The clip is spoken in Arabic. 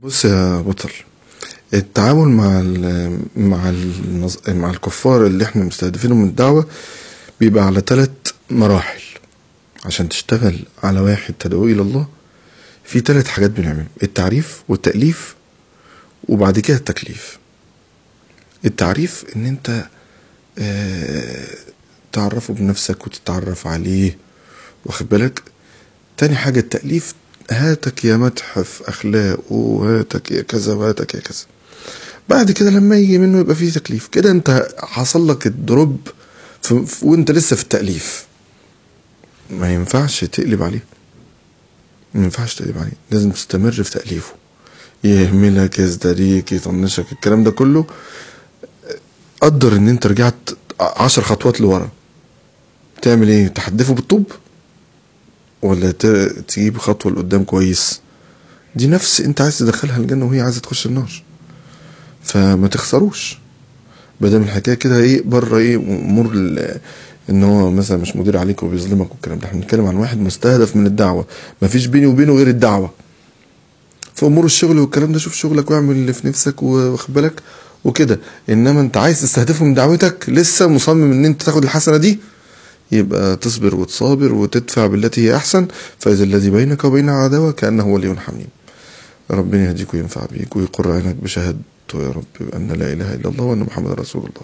بص يا بطل، التعامل مع الكفار اللي احنا مستهدفينهم من الدعوة بيبقى على 3 مراحل. عشان تشتغل على واحد تدعوه الى الله، في 3 حاجات بنعمل: التعريف والتأليف وبعد كده التكليف. التعريف ان انت تعرفه بنفسك وتتعرف عليه، واخد بالك. تاني حاجة التأليف، هاتك يا مدح في اخلاقه، وهاتك يا كذا وهاتك يا كذا. بعد كده لما يجي منه يبقى فيه تكليف. كده انت حصل لك الدروب وانت لسه في التأليف. ما ينفعش تقلب عليه، ما ينفعش تقلب عليه، لازم تستمر في تأليفه. يهملك، يزدريك، يطنشك، الكلام ده كله. قدر ان انت رجعت 10 خطوات لورا، تعمل ايه؟ تحدفه بالطوب ولا تجيب خطوة لقدام كويس؟ دي نفس انت عايز تدخلها الجنة وهي عايزة تخش النار، فما تخسروش. بدل الحكايه كده ايه بره ايه امور ان هو مثلا مش مدير عليك وبيظلمك والكلام ده. احنا بنتكلم عن واحد مستهدف من الدعوه، مفيش بيني وبينه غير الدعوه. في امور الشغل والكلام ده شوف شغلك واعمل اللي في نفسك واخد بالك وكده. انما انت عايز تستهدفه من دعوتك، لسه مصمم ان انت تاخد الحسنه دي، يبقى تصبر وتصابر وتدفع بالتي هي احسن. فاذا الذي بينك وبينه عداوه كانه ولي حميم. ربنا يهديك وينفع بيك ويقر عينك بشهادته يا رب ان لا اله الا الله وان محمد رسول الله.